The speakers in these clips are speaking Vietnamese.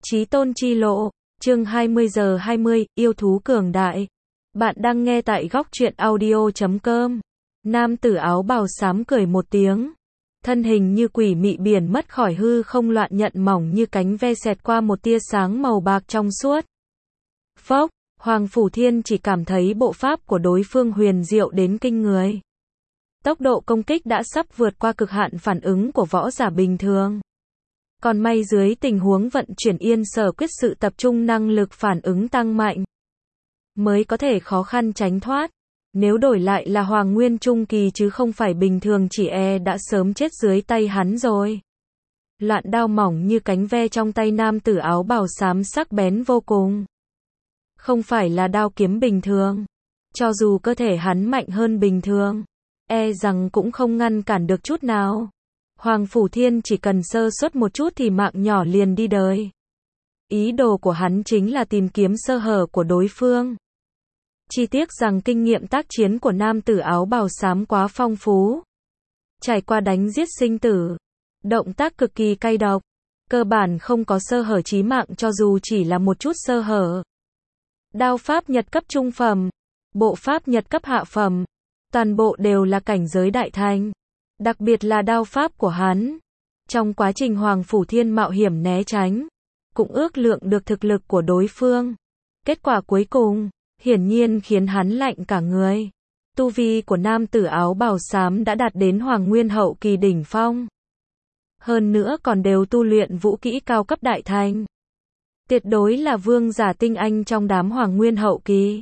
Chí tôn chi lộ, chương 20:20, yêu thú cường đại. Bạn đang nghe tại góc truyện audio.com. Nam tử áo bào xám cười một tiếng. Thân hình như quỷ mị biển mất khỏi hư không, loạn nhận mỏng như cánh ve xẹt qua một tia sáng màu bạc trong suốt. Phốc, Hoàng Phủ Thiên chỉ cảm thấy bộ pháp của đối phương huyền diệu đến kinh người. Tốc độ công kích đã sắp vượt qua cực hạn phản ứng của võ giả bình thường. Còn may dưới tình huống vận chuyển yên sở quyết, sự tập trung năng lực phản ứng tăng mạnh, mới có thể khó khăn tránh thoát. Nếu đổi lại là Hoàng Nguyên Trung Kỳ chứ không phải bình thường, chỉ đã sớm chết dưới tay hắn rồi. Loạn đao mỏng như cánh ve trong tay nam tử áo bào xám sắc bén vô cùng. Không phải là đao kiếm bình thường. Cho dù cơ thể hắn mạnh hơn bình thường, rằng cũng không ngăn cản được chút nào. Hoàng Phủ Thiên chỉ cần sơ suất một chút thì mạng nhỏ liền đi đời. Ý đồ của hắn chính là tìm kiếm sơ hở của đối phương. Chỉ tiếc rằng kinh nghiệm tác chiến của nam tử áo bào xám quá phong phú. Trải qua đánh giết sinh tử, động tác cực kỳ cay độc, cơ bản không có sơ hở chí mạng cho dù chỉ là một chút sơ hở. Đao pháp Nhật cấp trung phẩm, bộ pháp Nhật cấp hạ phẩm, toàn bộ đều là cảnh giới đại thành. Đặc biệt là đao pháp của hắn. Trong quá trình Hoàng Phủ Thiên mạo hiểm né tránh, cũng ước lượng được thực lực của đối phương. Kết quả cuối cùng, hiển nhiên khiến hắn lạnh cả người. Tu vi của nam tử áo bào xám đã đạt đến Hoàng Nguyên hậu kỳ đỉnh phong. Hơn nữa còn đều tu luyện vũ kỹ cao cấp đại thành. Tuyệt đối là vương giả tinh anh trong đám Hoàng Nguyên hậu kỳ.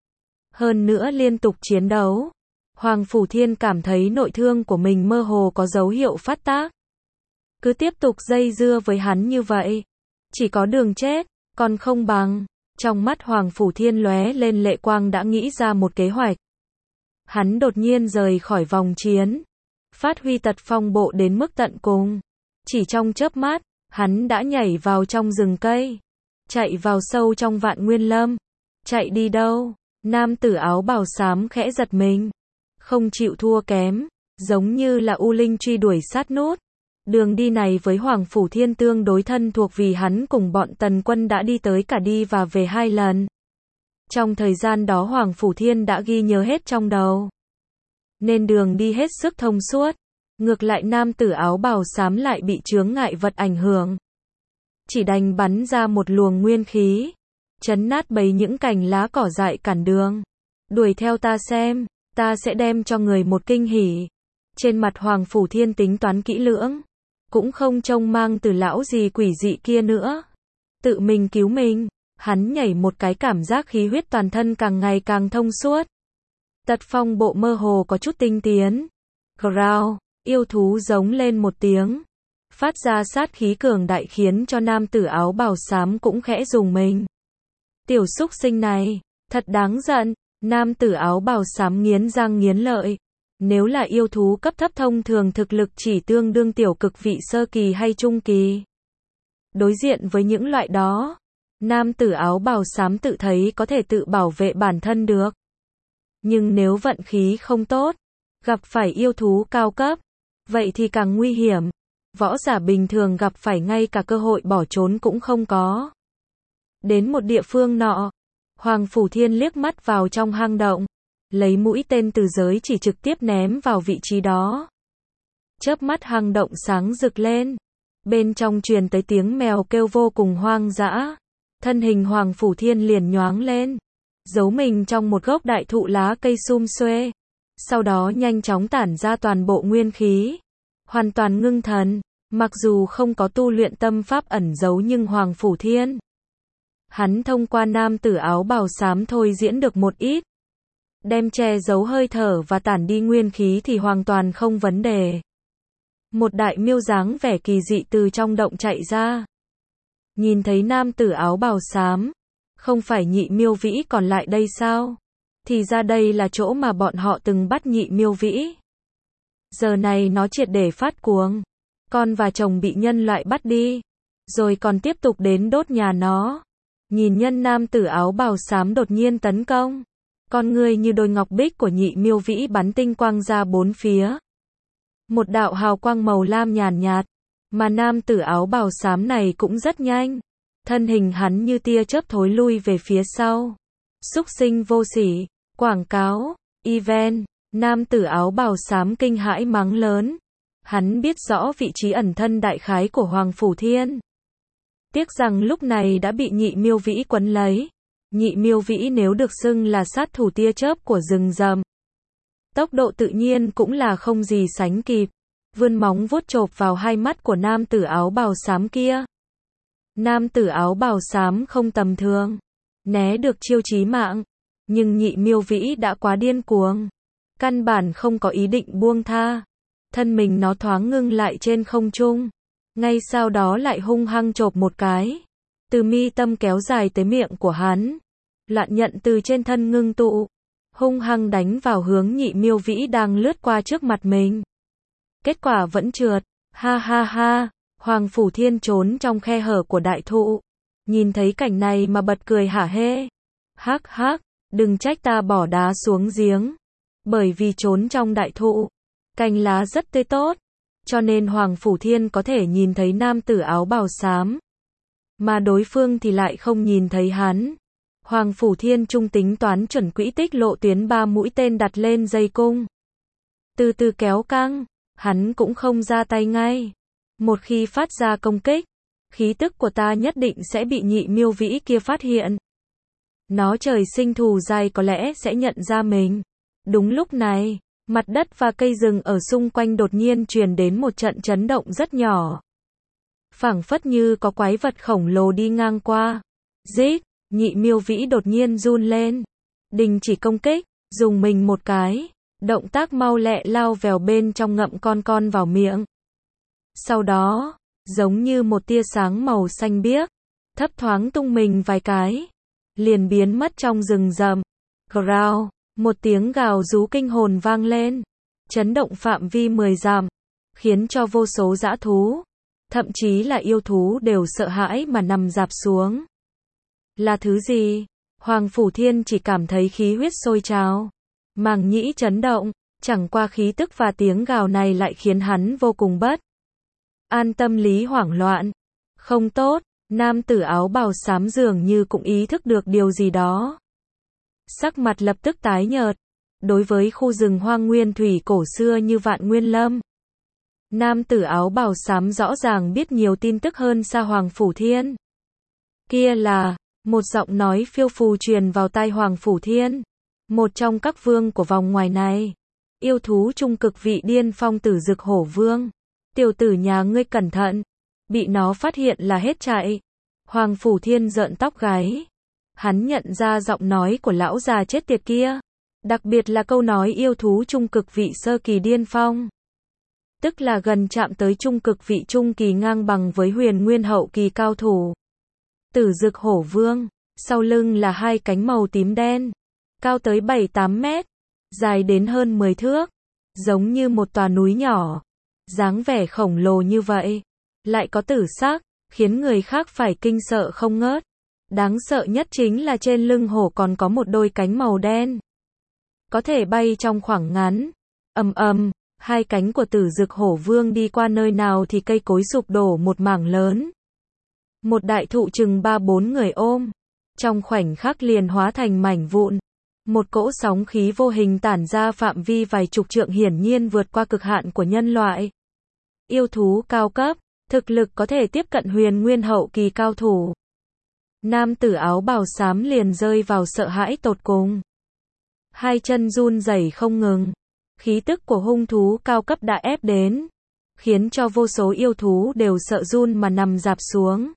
Hơn nữa liên tục chiến đấu, Hoàng Phủ Thiên cảm thấy nội thương của mình mơ hồ có dấu hiệu phát tác. Cứ tiếp tục dây dưa với hắn như vậy, chỉ có đường chết, còn không bằng. Trong mắt Hoàng Phủ Thiên lóe lên lệ quang, đã nghĩ ra một kế hoạch. Hắn đột nhiên rời khỏi vòng chiến, phát huy tật phong bộ đến mức tận cùng. Chỉ trong chớp mắt, hắn đã nhảy vào trong rừng cây, chạy vào sâu trong Vạn Nguyên Lâm. Chạy đi đâu? Nam tử áo bào xám khẽ giật mình. Không chịu thua kém, giống như là U Linh truy đuổi sát nút. Đường đi này với Hoàng Phủ Thiên tương đối thân thuộc vì hắn cùng bọn Tần Quân đã đi tới cả đi và về 2 lần. Trong thời gian đó Hoàng Phủ Thiên đã ghi nhớ hết trong đầu, nên đường đi hết sức thông suốt. Ngược lại nam tử áo bào xám lại bị chướng ngại vật ảnh hưởng, chỉ đành bắn ra một luồng nguyên khí, chấn nát bấy những cành lá cỏ dại cản đường. Đuổi theo ta xem, ta sẽ đem cho người một kinh hỉ. Trên mặt Hoàng Phủ Thiên tính toán kỹ lưỡng, cũng không trông mang từ lão gì quỷ dị kia nữa. Tự mình cứu mình, hắn nhảy một cái, cảm giác khí huyết toàn thân càng ngày càng thông suốt. Tật phong bộ mơ hồ có chút tinh tiến. Growl, yêu thú giống lên một tiếng, phát ra sát khí cường đại khiến cho nam tử áo bào xám cũng khẽ rùng mình. Tiểu súc sinh này, thật đáng giận. Nam tử áo bào xám nghiến răng nghiến lợi. Nếu là yêu thú cấp thấp thông thường thực lực chỉ tương đương tiểu cực vị sơ kỳ hay trung kỳ. Đối diện với những loại đó, nam tử áo bào xám tự thấy có thể tự bảo vệ bản thân được. Nhưng nếu vận khí không tốt, gặp phải yêu thú cao cấp, vậy thì càng nguy hiểm. Võ giả bình thường gặp phải ngay cả cơ hội bỏ trốn cũng không có. Đến một địa phương nọ, Hoàng Phủ Thiên liếc mắt vào trong hang động, lấy mũi tên từ giới chỉ trực tiếp ném vào vị trí đó. Chớp mắt hang động sáng rực lên, bên trong truyền tới tiếng mèo kêu vô cùng hoang dã. Thân hình Hoàng Phủ Thiên liền nhoáng lên, giấu mình trong một gốc đại thụ lá cây sum xuê. Sau đó nhanh chóng tản ra toàn bộ nguyên khí, hoàn toàn ngưng thần. Mặc dù không có tu luyện tâm pháp ẩn giấu nhưng Hoàng Phủ Thiên, hắn thông qua nam tử áo bào xám thôi diễn được một ít. Đem che giấu hơi thở và tản đi nguyên khí thì hoàn toàn không vấn đề. Một đại miêu dáng vẻ kỳ dị từ trong động chạy ra. Nhìn thấy nam tử áo bào xám, không phải Nhị Miêu Vĩ còn lại đây sao? Thì ra đây là chỗ mà bọn họ từng bắt Nhị Miêu Vĩ. Giờ này nó triệt để phát cuồng. Con và chồng bị nhân loại bắt đi, rồi còn tiếp tục đến đốt nhà nó. Nhìn nhân nam tử áo bào xám đột nhiên tấn công, con người như đôi ngọc bích của Nhị Miêu Vĩ bắn tinh quang ra bốn phía. Một đạo hào quang màu lam nhàn nhạt, mà nam tử áo bào xám này cũng rất nhanh, Thân hình hắn như tia chớp thối lui về phía sau. Súc sinh vô sỉ, quảng cáo, event, nam tử áo bào xám kinh hãi mắng lớn. Hắn biết rõ vị trí ẩn thân đại khái của Hoàng Phủ Thiên. Tiếc rằng lúc này đã bị Nhị Miêu Vĩ quấn lấy. Nhị Miêu Vĩ nếu được xưng là sát thủ tia chớp của rừng rậm, tốc độ tự nhiên cũng là không gì sánh kịp. Vươn móng vuốt chộp vào hai mắt của nam tử áo bào xám kia. Nam tử áo bào xám không tầm thường, né được chiêu chí mạng, nhưng Nhị Miêu Vĩ đã quá điên cuồng, căn bản không có ý định buông tha. Thân mình nó thoáng ngưng lại trên không trung, ngay sau đó lại hung hăng chộp một cái, từ mi tâm kéo dài tới miệng của hắn. Loạn nhận từ trên thân ngưng tụ, hung hăng đánh vào hướng Nhị Miêu Vĩ đang lướt qua trước mặt mình. Kết quả vẫn trượt, ha ha ha. Hoàng Phủ Thiên trốn trong khe hở của đại thụ, nhìn thấy cảnh này mà bật cười hả hê. Hắc hắc, đừng trách ta bỏ đá xuống giếng, bởi vì trốn trong đại thụ, cành lá rất tươi tốt, cho nên Hoàng Phủ Thiên có thể nhìn thấy nam tử áo bào xám, mà đối phương thì lại không nhìn thấy hắn. Hoàng Phủ Thiên trung tính toán chuẩn quỹ tích lộ tuyến 3 mũi tên đặt lên dây cung, từ từ kéo căng, hắn cũng không ra tay ngay. Một khi phát ra công kích, khí tức của ta nhất định sẽ bị Nhị Miêu Vĩ kia phát hiện. Nó trời sinh thù dai có lẽ sẽ nhận ra mình. Đúng lúc này, mặt đất và cây rừng ở xung quanh đột nhiên truyền đến một trận chấn động rất nhỏ. Phảng phất như có quái vật khổng lồ đi ngang qua. Rít, Nhị Miêu Vĩ đột nhiên run lên, đình chỉ công kích, dùng mình một cái, động tác mau lẹ lao vèo bên trong ngậm con vào miệng. Sau đó, giống như một tia sáng màu xanh biếc, thấp thoáng tung mình vài cái, liền biến mất trong rừng rậm. Growl, một tiếng gào rú kinh hồn vang lên, chấn động phạm vi 10 dặm, khiến cho vô số dã thú, thậm chí là yêu thú đều sợ hãi mà nằm rạp xuống. Là thứ gì? Hoàng Phủ Thiên chỉ cảm thấy khí huyết sôi trào, màng nhĩ chấn động, chẳng qua khí tức và tiếng gào này lại khiến hắn vô cùng bất an, tâm lý hoảng loạn. Không tốt, nam tử áo bào xám dường như cũng ý thức được điều gì đó. Sắc mặt lập tức tái nhợt. Đối với khu rừng hoang nguyên thủy cổ xưa như Vạn Nguyên Lâm, nam tử áo bào xám rõ ràng biết nhiều tin tức hơn xa Hoàng Phủ Thiên. Kia là, một giọng nói phiêu phù truyền vào tai Hoàng Phủ Thiên, một trong các vương của vòng ngoài này. Yêu thú trung cực vị điên phong Tử Dực Hổ Vương. Tiểu tử nhà ngươi cẩn thận, bị nó phát hiện là hết chạy. Hoàng Phủ Thiên rợn tóc gáy. Hắn nhận ra giọng nói của lão già chết tiệt kia, đặc biệt là câu nói yêu thú trung cực vị sơ kỳ điên phong, tức là gần chạm tới trung cực vị trung kỳ ngang bằng với huyền nguyên hậu kỳ cao thủ. Tử Dực Hổ Vương, sau lưng là hai cánh màu tím đen, cao tới 7-8 mét, dài đến hơn 10 thước, giống như một tòa núi nhỏ. Dáng vẻ khổng lồ như vậy, lại có tử sắc, khiến người khác phải kinh sợ không ngớt. Đáng sợ nhất chính là trên lưng hổ còn có một đôi cánh màu đen, có thể bay trong khoảng ngắn. Ầm ầm, hai cánh của Tử Dực Hổ Vương đi qua nơi nào thì cây cối sụp đổ một mảng lớn. Một đại thụ chừng 3-4 người ôm, trong khoảnh khắc liền hóa thành mảnh vụn. Một cỗ sóng khí vô hình tản ra phạm vi vài chục trượng, hiển nhiên vượt qua cực hạn của nhân loại. Yêu thú cao cấp, thực lực có thể tiếp cận huyền nguyên hậu kỳ cao thủ. Nam tử áo bào xám liền rơi vào sợ hãi tột cùng. Hai chân run rẩy không ngừng. Khí tức của hung thú cao cấp đã ép đến, khiến cho vô số yêu thú đều sợ run mà nằm rạp xuống.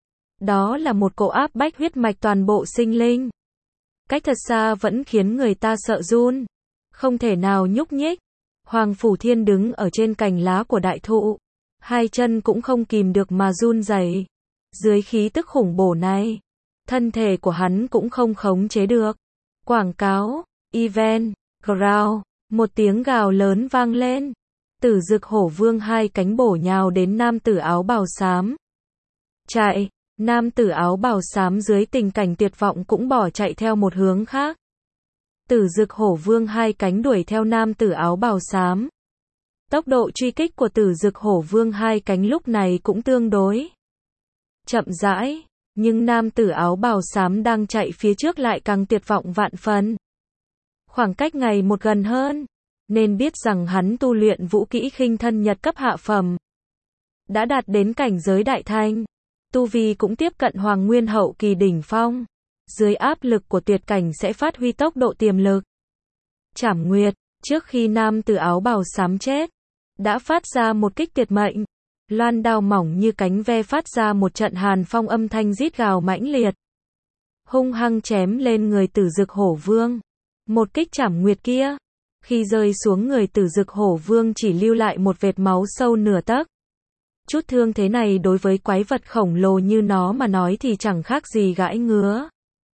Đó là một cỗ áp bách huyết mạch toàn bộ sinh linh. Cách thật xa vẫn khiến người ta sợ run, không thể nào nhúc nhích. Hoàng Phủ Thiên đứng ở trên cành lá của đại thụ, hai chân cũng không kìm được mà run rẩy. Dưới khí tức khủng bố này, thân thể của hắn cũng không khống chế được. Quảng cáo, event, growl, một tiếng gào lớn vang lên. Tử Dực Hổ Vương hai cánh bổ nhào đến nam tử áo bào xám. Chạy, nam tử áo bào xám dưới tình cảnh tuyệt vọng cũng bỏ chạy theo một hướng khác. Tử Dực Hổ Vương hai cánh đuổi theo nam tử áo bào xám. Tốc độ truy kích của Tử Dực Hổ Vương hai cánh lúc này cũng tương đối chậm rãi, Nhưng nam tử áo bào xám đang chạy phía trước lại càng tuyệt vọng vạn phần. Khoảng cách ngày một gần hơn, nên biết rằng hắn tu luyện vũ kỹ khinh thân nhật cấp hạ phẩm. Đã đạt đến cảnh giới đại thanh, tu vi cũng tiếp cận hoàng nguyên hậu kỳ đỉnh phong. Dưới áp lực của tuyệt cảnh sẽ phát huy tốc độ tiềm lực. Trảm Nguyệt, trước khi nam tử áo bào xám chết, đã phát ra một kích tuyệt mệnh. Loan đao mỏng như cánh ve phát ra một trận hàn phong âm thanh rít gào mãnh liệt. Hung hăng chém lên người Tử Dực Hổ Vương. Một kích Trảm Nguyệt kia, khi rơi xuống người Tử Dực Hổ Vương chỉ lưu lại một vệt máu sâu nửa tấc. Chút thương thế này đối với quái vật khổng lồ như nó mà nói thì chẳng khác gì gãi ngứa.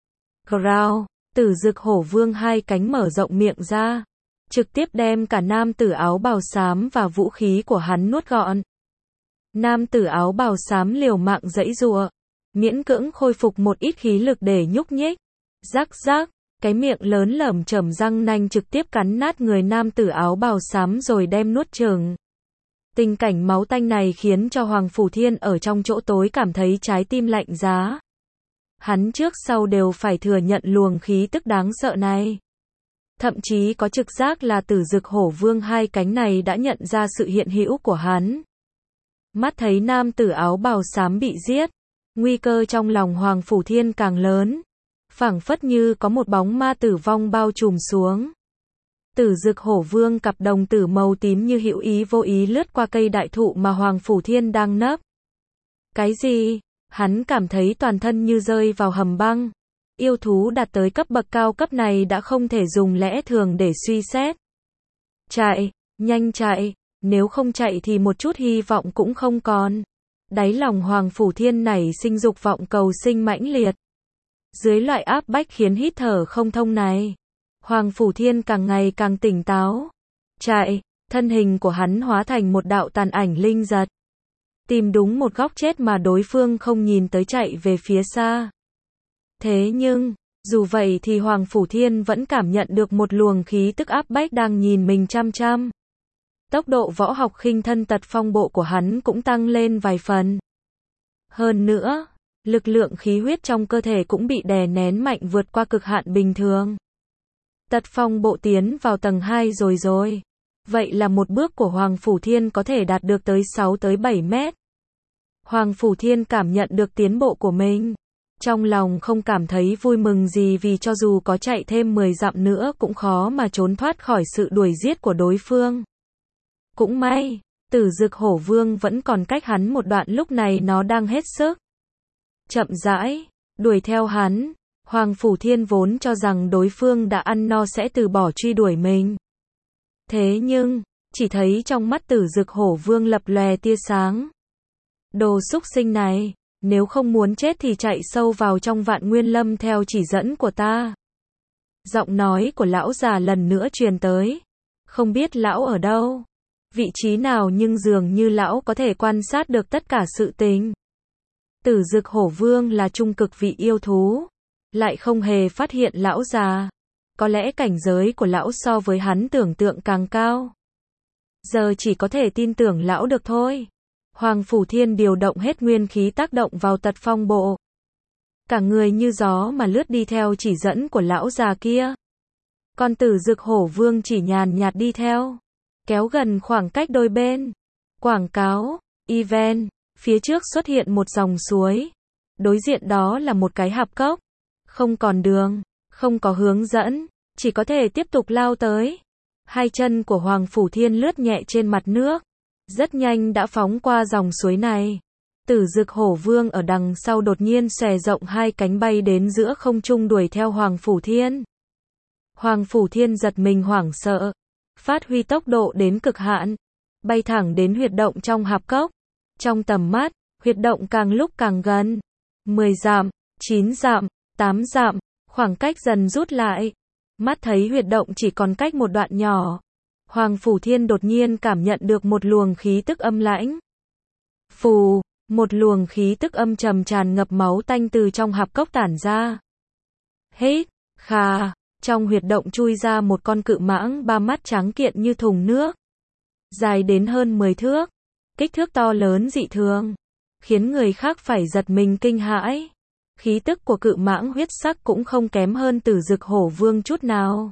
Growl, Tử Dực Hổ Vương hai cánh mở rộng miệng ra, trực tiếp đem cả nam tử áo bào xám và vũ khí của hắn nuốt gọn. Nam tử áo bào xám liều mạng giãy giụa, miễn cưỡng khôi phục một ít khí lực để nhúc nhích. Rắc rắc, cái miệng lớn lởm chởm răng nanh trực tiếp cắn nát người nam tử áo bào xám rồi đem nuốt chửng. Tình cảnh máu tanh này khiến cho Hoàng Phủ Thiên ở trong chỗ tối cảm thấy trái tim lạnh giá. Hắn trước sau đều phải thừa nhận luồng khí tức đáng sợ này. Thậm chí có trực giác là Tử Dực Hổ Vương hai cánh này đã nhận ra sự hiện hữu của hắn. Mắt thấy nam tử áo bào xám bị giết, nguy cơ trong lòng Hoàng Phủ Thiên càng lớn. Phảng phất như có một bóng ma tử vong bao trùm xuống. Tử Dực Hổ Vương cặp đồng tử màu tím như hữu ý vô ý lướt qua cây đại thụ mà Hoàng Phủ Thiên đang nấp. Cái gì? Hắn cảm thấy toàn thân như rơi vào hầm băng. Yêu thú đạt tới cấp bậc cao cấp này đã không thể dùng lẽ thường để suy xét. Chạy, nhanh chạy, nếu không chạy thì một chút hy vọng cũng không còn. Đáy lòng Hoàng Phủ Thiên nảy sinh dục vọng cầu sinh mãnh liệt. Dưới loại áp bách khiến hít thở không thông này, Hoàng Phủ Thiên càng ngày càng tỉnh táo. Chạy, thân hình của hắn hóa thành một đạo tàn ảnh linh giật. Tìm đúng một góc chết mà đối phương không nhìn tới chạy về phía xa. Thế nhưng, dù vậy thì Hoàng Phủ Thiên vẫn cảm nhận được một luồng khí tức áp bách đang nhìn mình chăm chăm. Tốc độ võ học khinh thân tật phong bộ của hắn cũng tăng lên vài phần. Hơn nữa, lực lượng khí huyết trong cơ thể cũng bị đè nén mạnh vượt qua cực hạn bình thường. Tật phong bộ tiến vào tầng 2 rồi. Vậy là một bước của Hoàng Phủ Thiên có thể đạt được tới 6 tới 7 mét. Hoàng Phủ Thiên cảm nhận được tiến bộ của mình. Trong lòng không cảm thấy vui mừng gì vì cho dù có chạy thêm 10 dặm nữa cũng khó mà trốn thoát khỏi sự đuổi giết của đối phương. Cũng may, Tử Dực Hổ Vương vẫn còn cách hắn một đoạn, lúc này nó đang hết sức chậm rãi đuổi theo hắn. Hoàng Phủ Thiên vốn cho rằng đối phương đã ăn no sẽ từ bỏ truy đuổi mình. Thế nhưng, chỉ thấy trong mắt Tử Dực Hổ Vương lập lòe tia sáng. Đồ xúc sinh này, nếu không muốn chết thì chạy sâu vào trong Vạn Nguyên Lâm theo chỉ dẫn của ta. Giọng nói của lão già lần nữa truyền tới. Không biết lão ở đâu, vị trí nào, nhưng dường như lão có thể quan sát được tất cả sự tình. Tử Dực Hổ Vương là trung cực vị yêu thú, lại không hề phát hiện lão già. Có lẽ cảnh giới của lão so với hắn tưởng tượng càng cao. Giờ chỉ có thể tin tưởng lão được thôi. Hoàng Phủ Thiên điều động hết nguyên khí tác động vào tật phong bộ. Cả người như gió mà lướt đi theo chỉ dẫn của lão già kia. Còn Tử Dực Hổ Vương chỉ nhàn nhạt đi theo, kéo gần khoảng cách đôi bên. Quảng cáo, event, phía trước xuất hiện một dòng suối. Đối diện đó là một cái hạp cốc. Không còn đường, không có hướng dẫn, chỉ có thể tiếp tục lao tới. Hai chân của Hoàng Phủ Thiên lướt nhẹ trên mặt nước, rất nhanh đã phóng qua dòng suối này. Tử Dực Hổ Vương ở đằng sau đột nhiên xòe rộng hai cánh bay đến giữa không trung đuổi theo Hoàng Phủ Thiên. Hoàng Phủ Thiên giật mình hoảng sợ, phát huy tốc độ đến cực hạn, bay thẳng đến huyệt động trong hạp cốc. Trong tầm mắt, huyệt động càng lúc càng gần. 10 dặm, 9 dặm, 8 dặm, khoảng cách dần rút lại. Mắt thấy huyệt động chỉ còn cách một đoạn nhỏ. Hoàng Phủ Thiên đột nhiên cảm nhận được một luồng khí tức âm lãnh. Phù, một luồng khí tức âm trầm tràn ngập máu tanh từ trong hạp cốc tản ra. Hít, khà, trong huyệt động chui ra một con cự mãng ba mắt trắng kiện như thùng nước. Dài đến hơn 10 thước, kích thước to lớn dị thường, khiến người khác phải giật mình kinh hãi. Khí tức của cự mãng huyết sắc cũng không kém hơn Tử Dực Hổ Vương chút nào.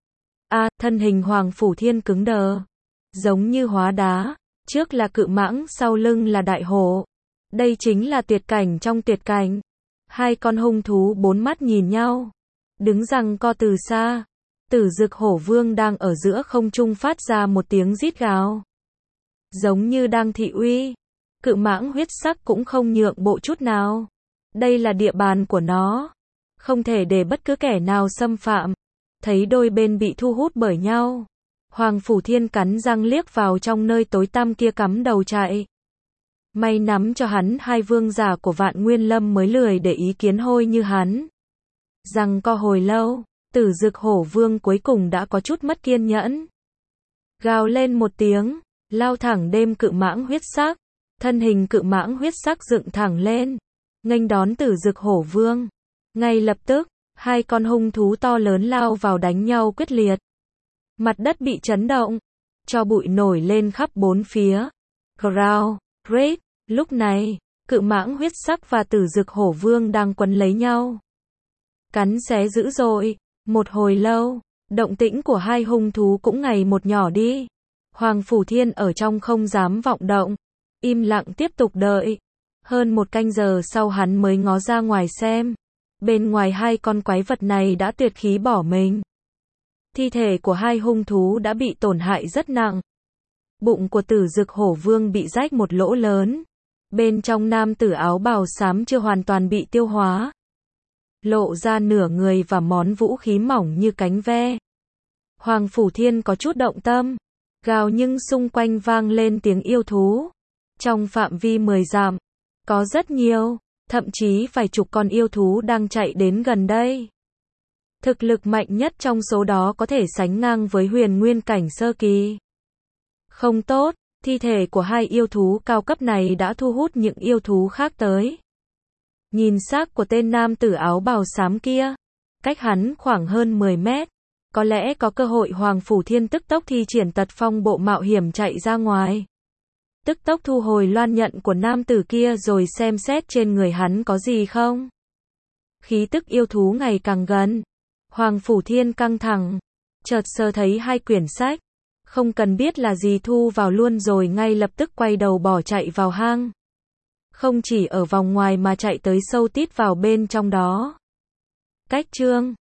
Thân hình Hoàng Phủ Thiên cứng đờ, giống như hóa đá, trước là cự mãng, sau lưng là đại hổ. Đây chính là tuyệt cảnh trong tuyệt cảnh. Hai con hung thú bốn mắt nhìn nhau, đứng giằng co từ xa. Tử Dực Hổ Vương đang ở giữa không trung phát ra một tiếng rít gào, giống như đang thị uy. Cự mãng huyết sắc cũng không nhượng bộ chút nào. Đây là địa bàn của nó, không thể để bất cứ kẻ nào xâm phạm. Thấy đôi bên bị thu hút bởi nhau, Hoàng Phủ Thiên cắn răng liếc vào trong nơi tối tăm kia cắm đầu chạy. May nắm cho hắn hai vương giả của Vạn Nguyên Lâm mới lười để ý kiến hôi như hắn. Giằng co hồi lâu, Tử Dực Hổ Vương cuối cùng đã có chút mất kiên nhẫn. Gào lên một tiếng, lao thẳng đêm cự mãng huyết sắc. Thân hình cự mãng huyết sắc dựng thẳng lên, nghênh đón Tử Dực Hổ Vương. Ngay lập tức, hai con hung thú to lớn lao vào đánh nhau quyết liệt. Mặt đất bị chấn động, cho bụi nổi lên khắp bốn phía. Growl, Great, lúc này, cự mãng huyết sắc và Tử Dực Hổ Vương đang quấn lấy nhau, cắn xé dữ dội. Một hồi lâu, động tĩnh của hai hung thú cũng ngày một nhỏ đi. Hoàng Phủ Thiên ở trong không dám vọng động, im lặng tiếp tục đợi. Hơn một canh giờ sau hắn mới ngó ra ngoài xem. Bên ngoài hai con quái vật này đã tuyệt khí bỏ mình. Thi thể của hai hung thú đã bị tổn hại rất nặng. Bụng của Tử Dực Hổ Vương bị rách một lỗ lớn. Bên trong nam tử áo bào xám chưa hoàn toàn bị tiêu hóa, lộ ra nửa người và món vũ khí mỏng như cánh ve. Hoàng Phủ Thiên có chút động tâm, gào nhưng xung quanh vang lên tiếng yêu thú. Trong phạm vi 10 dặm, có rất nhiều, thậm chí vài chục con yêu thú đang chạy đến gần đây. Thực lực mạnh nhất trong số đó có thể sánh ngang với huyền nguyên cảnh sơ kỳ. Không tốt, thi thể của hai yêu thú cao cấp này đã thu hút những yêu thú khác tới. Nhìn xác của tên nam tử áo bào xám kia, cách hắn khoảng hơn 10 mét. Có lẽ có cơ hội. Hoàng Phủ Thiên tức tốc thi triển tật phong bộ mạo hiểm chạy ra ngoài. Tức tốc thu hồi loan nhận của nam tử kia rồi xem xét trên người hắn có gì không. Khí tức yêu thú ngày càng gần. Hoàng Phủ Thiên căng thẳng, chợt sờ thấy hai quyển sách. Không cần biết là gì thu vào luôn rồi ngay lập tức quay đầu bỏ chạy vào hang. Không chỉ ở vòng ngoài mà chạy tới sâu tít vào bên trong đó. Cách chương